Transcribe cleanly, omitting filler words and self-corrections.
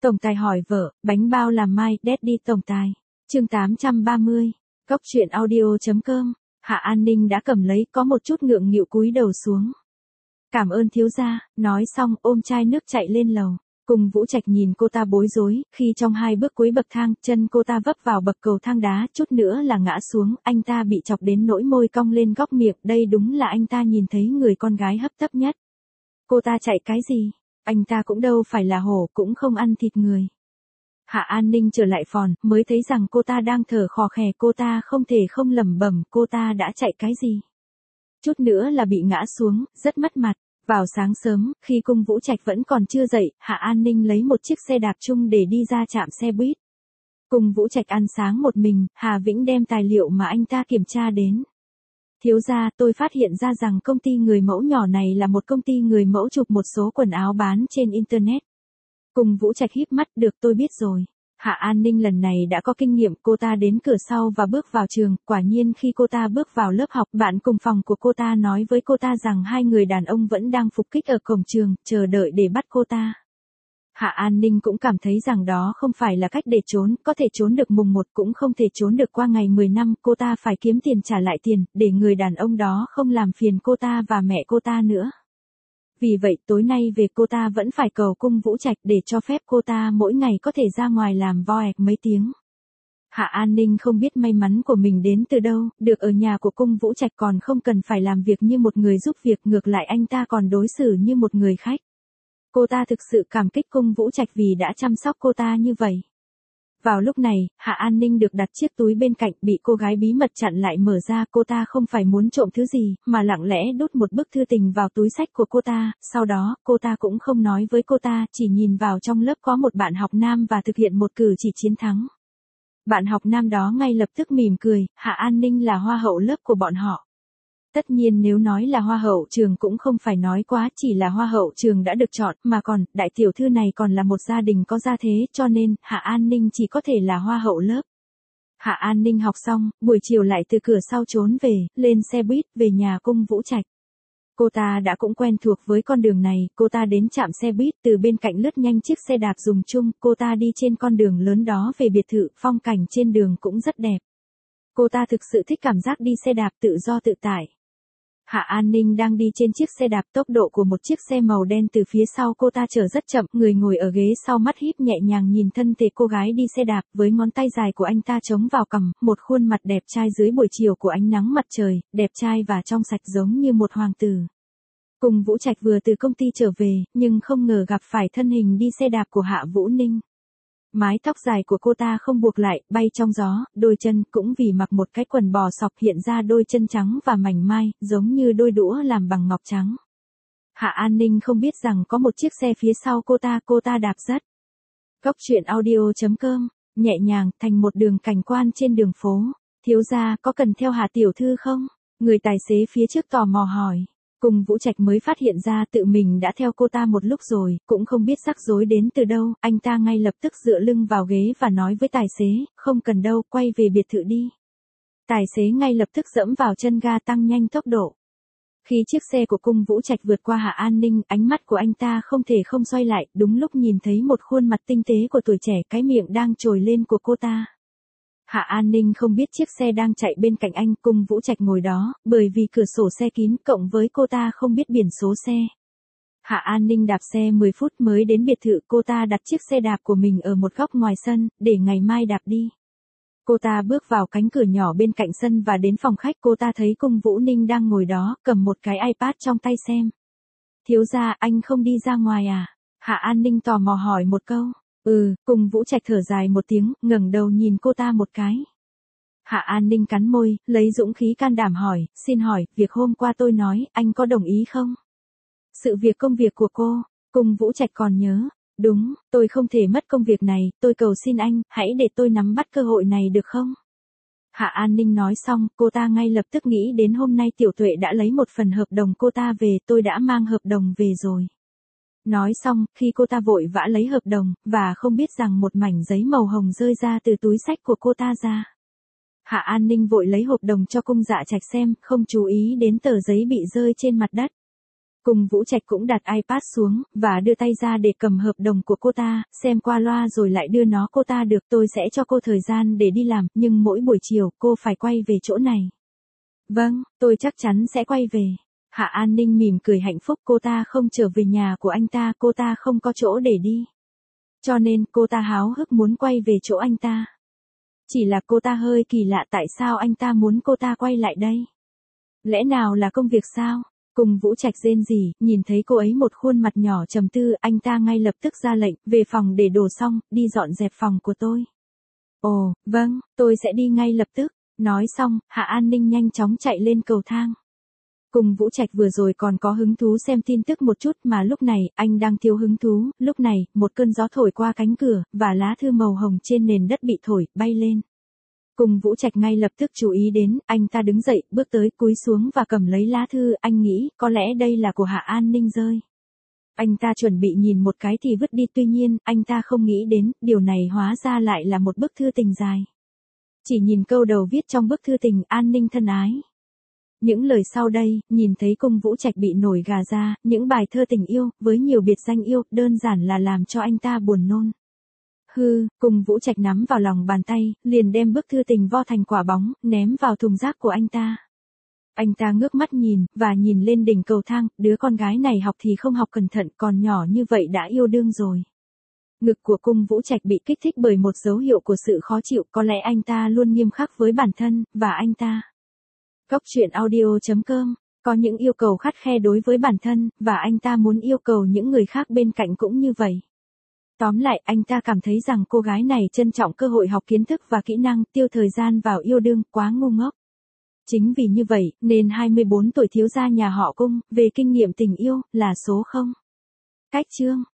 Tổng tài hỏi vợ, bánh bao làm mai, Daddy tổng tài. Chương 830. Cốc truyện audio.com. Hạ An Ninh đã cầm lấy, có một chút ngượng nghịu cúi đầu xuống. Cảm ơn thiếu gia, nói xong ôm chai nước chạy lên lầu. Cùng Vũ Trạch nhìn cô ta bối rối, khi trong 2 bước cuối bậc thang, chân cô ta vấp vào bậc cầu thang đá, chút nữa là ngã xuống, anh ta bị chọc đến nỗi môi cong lên góc miệng, đây đúng là anh ta nhìn thấy người con gái hấp tấp nhất. Cô ta chạy cái gì? Anh ta cũng đâu phải là hổ, cũng không ăn thịt người. Hạ An Ninh trở lại phòng, mới thấy rằng cô ta đang thở khò khè, cô ta không thể không lẩm bẩm, cô ta đã chạy cái gì? Chút nữa là bị ngã xuống, rất mất mặt. Vào sáng sớm, khi Cung Vũ Trạch vẫn còn chưa dậy, Hạ An Ninh lấy một chiếc xe đạp chung để đi ra trạm xe buýt. Cung Vũ Trạch ăn sáng một mình, Hà Vĩnh đem tài liệu mà anh ta kiểm tra đến. Thiếu gia, tôi phát hiện ra rằng công ty người mẫu nhỏ này là một công ty người mẫu chụp một số quần áo bán trên Internet. Cung Vũ Trạch híp mắt, được, tôi biết rồi. Hạ An Ninh lần này đã có kinh nghiệm, cô ta đến cửa sau và bước vào trường, quả nhiên khi cô ta bước vào lớp học, bạn cùng phòng của cô ta nói với cô ta rằng 2 người đàn ông vẫn đang phục kích ở cổng trường, chờ đợi để bắt cô ta. Hạ An Ninh cũng cảm thấy rằng đó không phải là cách để trốn, có thể trốn được mùng 1 cũng không thể trốn được qua ngày 10 năm, cô ta phải kiếm tiền trả lại tiền, để người đàn ông đó không làm phiền cô ta và mẹ cô ta nữa. Vì vậy tối nay về cô ta vẫn phải cầu Cung Vũ Trạch để cho phép cô ta mỗi ngày có thể ra ngoài làm voẹt mấy tiếng. Hạ An Ninh không biết may mắn của mình đến từ đâu, được ở nhà của Cung Vũ Trạch còn không cần phải làm việc như một người giúp việc, ngược lại anh ta còn đối xử như một người khách. Cô ta thực sự cảm kích Cung Vũ Trạch vì đã chăm sóc cô ta như vậy. Vào lúc này, Hạ An Ninh được đặt chiếc túi bên cạnh, bị cô gái bí mật chặn lại mở ra, cô ta không phải muốn trộm thứ gì, mà lặng lẽ đút một bức thư tình vào túi xách của cô ta, sau đó, cô ta cũng không nói với cô ta, chỉ nhìn vào trong lớp có một bạn học nam và thực hiện một cử chỉ chiến thắng. Bạn học nam đó ngay lập tức mỉm cười, Hạ An Ninh là hoa hậu lớp của bọn họ. Tất nhiên nếu nói là hoa hậu trường cũng không phải nói quá, chỉ là hoa hậu trường đã được chọn, mà còn, đại tiểu thư này còn là một gia đình có gia thế, cho nên, Hạ An Ninh chỉ có thể là hoa hậu lớp. Hạ An Ninh học xong, buổi chiều lại từ cửa sau trốn về, lên xe buýt, về nhà Cung Vũ Trạch. Cô ta đã cũng quen thuộc với con đường này, cô ta đến trạm xe buýt, từ bên cạnh lướt nhanh chiếc xe đạp dùng chung, cô ta đi trên con đường lớn đó về biệt thự, phong cảnh trên đường cũng rất đẹp. Cô ta thực sự thích cảm giác đi xe đạp tự do tự tại. Hạ An Ninh đang đi trên chiếc xe đạp, tốc độ của một chiếc xe màu đen từ phía sau cô ta chở rất chậm, người ngồi ở ghế sau mắt híp nhẹ nhàng nhìn thân thể cô gái đi xe đạp, với ngón tay dài của anh ta chống vào cằm, một khuôn mặt đẹp trai dưới buổi chiều của ánh nắng mặt trời, đẹp trai và trong sạch giống như một hoàng tử. Cung Vũ Trạch vừa từ công ty trở về, nhưng không ngờ gặp phải thân hình đi xe đạp của Hạ Vũ Ninh. Mái tóc dài của cô ta không buộc lại, bay trong gió, đôi chân cũng vì mặc một cái quần bò sọc hiện ra đôi chân trắng và mảnh mai, giống như đôi đũa làm bằng ngọc trắng. Hạ An Ninh không biết rằng có một chiếc xe phía sau cô ta đạp rất. Cốc truyện audio.com, nhẹ nhàng, thành một đường cảnh quan trên đường phố. Thiếu gia, có cần theo Hạ tiểu thư không? Người tài xế phía trước tò mò hỏi. Cung Vũ Trạch mới phát hiện ra tự mình đã theo cô ta một lúc rồi, cũng không biết rắc rối đến từ đâu, anh ta ngay lập tức dựa lưng vào ghế và nói với tài xế, không cần đâu, quay về biệt thự đi. Tài xế ngay lập tức dẫm vào chân ga tăng nhanh tốc độ. Khi chiếc xe của Cung Vũ Trạch vượt qua Hạ An Ninh, ánh mắt của anh ta không thể không xoay lại, đúng lúc nhìn thấy một khuôn mặt tinh tế của tuổi trẻ, cái miệng đang trồi lên của cô ta. Hạ An Ninh không biết chiếc xe đang chạy bên cạnh anh, Cung Vũ Trạch ngồi đó, bởi vì cửa sổ xe kín, cộng với cô ta không biết biển số xe. Hạ An Ninh đạp xe 10 phút mới đến biệt thự, cô ta đặt chiếc xe đạp của mình ở một góc ngoài sân, để ngày mai đạp đi. Cô ta bước vào cánh cửa nhỏ bên cạnh sân và đến phòng khách, cô ta thấy Cung Vũ Ninh đang ngồi đó, cầm một cái iPad trong tay xem. Thiếu gia, anh không đi ra ngoài à? Hạ An Ninh tò mò hỏi một câu. Cung Vũ Trạch thở dài một tiếng, ngẩng đầu nhìn cô ta một cái. Hạ An Ninh cắn môi, lấy dũng khí can đảm hỏi, xin hỏi, việc hôm qua tôi nói, anh có đồng ý không? Sự việc công việc của cô, Cung Vũ Trạch còn nhớ. Đúng, tôi không thể mất công việc này, tôi cầu xin anh, hãy để tôi nắm bắt cơ hội này được không? Hạ An Ninh nói xong, cô ta ngay lập tức nghĩ đến hôm nay Tiểu Tuệ đã lấy một phần hợp đồng cô ta về, tôi đã mang hợp đồng về rồi. Nói xong, khi cô ta vội vã lấy hợp đồng, và không biết rằng một mảnh giấy màu hồng rơi ra từ túi xách của cô ta ra. Hạ An Ninh vội lấy hợp đồng cho Cung Dạ Trạch xem, không chú ý đến tờ giấy bị rơi trên mặt đất. Cùng Vũ Trạch cũng đặt iPad xuống, và đưa tay ra để cầm hợp đồng của cô ta, xem qua loa rồi lại đưa nó cô ta được tôi sẽ cho cô thời gian để đi làm, nhưng mỗi buổi chiều cô phải quay về chỗ này. Vâng, tôi chắc chắn sẽ quay về. Hạ An Ninh mỉm cười hạnh phúc cô ta không trở về nhà của anh ta, cô ta không có chỗ để đi. Cho nên cô ta háo hức muốn quay về chỗ anh ta. Chỉ là cô ta hơi kỳ lạ tại sao anh ta muốn cô ta quay lại đây. Lẽ nào là công việc sao? Cùng Vũ Trạch rên rỉ, nhìn thấy cô ấy một khuôn mặt nhỏ trầm tư, anh ta ngay lập tức ra lệnh, về phòng để đồ xong, đi dọn dẹp phòng của tôi. Ồ, vâng, tôi sẽ đi ngay lập tức. Nói xong, Hạ An Ninh nhanh chóng chạy lên cầu thang. Cùng Vũ Trạch vừa rồi còn có hứng thú xem tin tức một chút mà lúc này, anh đang thiếu hứng thú, lúc này, một cơn gió thổi qua cánh cửa, và lá thư màu hồng trên nền đất bị thổi, bay lên. Cùng Vũ Trạch ngay lập tức chú ý đến, anh ta đứng dậy, bước tới, cúi xuống và cầm lấy lá thư, anh nghĩ, có lẽ đây là của Hạ An Ninh rơi. Anh ta chuẩn bị nhìn một cái thì vứt đi, tuy nhiên, anh ta không nghĩ đến, điều này hóa ra lại là một bức thư tình dài. Chỉ nhìn câu đầu viết trong bức thư tình, An Ninh thân ái. Những lời sau đây, nhìn thấy Cung Vũ Trạch bị nổi gà ra, những bài thơ tình yêu, với nhiều biệt danh yêu, đơn giản là làm cho anh ta buồn nôn. Cùng Vũ Trạch nắm vào lòng bàn tay, liền đem bức thư tình vo thành quả bóng, ném vào thùng rác của anh ta. Anh ta ngước mắt nhìn, và nhìn lên đỉnh cầu thang, đứa con gái này học thì không học cẩn thận, còn nhỏ như vậy đã yêu đương rồi. Ngực của Cung Vũ Trạch bị kích thích bởi một dấu hiệu của sự khó chịu, có lẽ anh ta luôn nghiêm khắc với bản thân, và anh ta. Cốc truyện audio.com, có những yêu cầu khắt khe đối với bản thân, và anh ta muốn yêu cầu những người khác bên cạnh cũng như vậy. Tóm lại, anh ta cảm thấy rằng cô gái này trân trọng cơ hội học kiến thức và kỹ năng, tiêu thời gian vào yêu đương, quá ngu ngốc. Chính vì như vậy, nên 24 tuổi thiếu gia nhà họ Cung, về kinh nghiệm tình yêu, là số 0. Cách chương